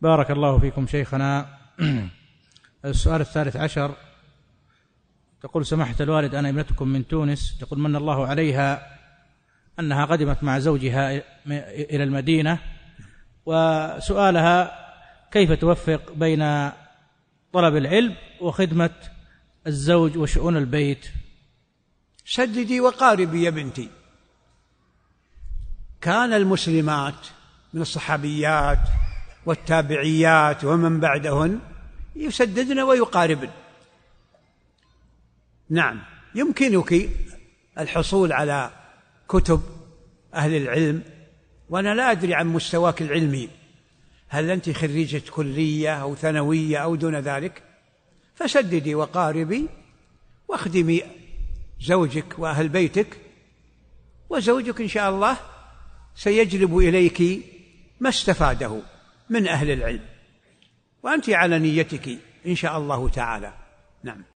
بارك الله فيكم شيخنا. السؤال 13 تقول: سماحة الوالد، أنا ابنتكم من تونس، تقول: من الله عليها أنها قدمت مع زوجها إلى المدينة، وسؤالها: كيف توفق بين طلب العلم وخدمة الزوج وشؤون البيت؟ سددي وقاربي يا بنتي. كان المسلمات من الصحابيات والتابعيات ومن بعدهن يسددن ويقاربن. نعم، يمكنك الحصول على كتب أهل العلم، وأنا لا أدري عن مستواك العلمي، هل أنت خريجة كلية أو ثانوية أو دون ذلك؟ فسددي وقاربي واخدمي زوجك وأهل بيتك، وزوجك إن شاء الله سيجلب إليك ما استفاده من أهل العلم، وأنت على نيتك إن شاء الله تعالى. نعم.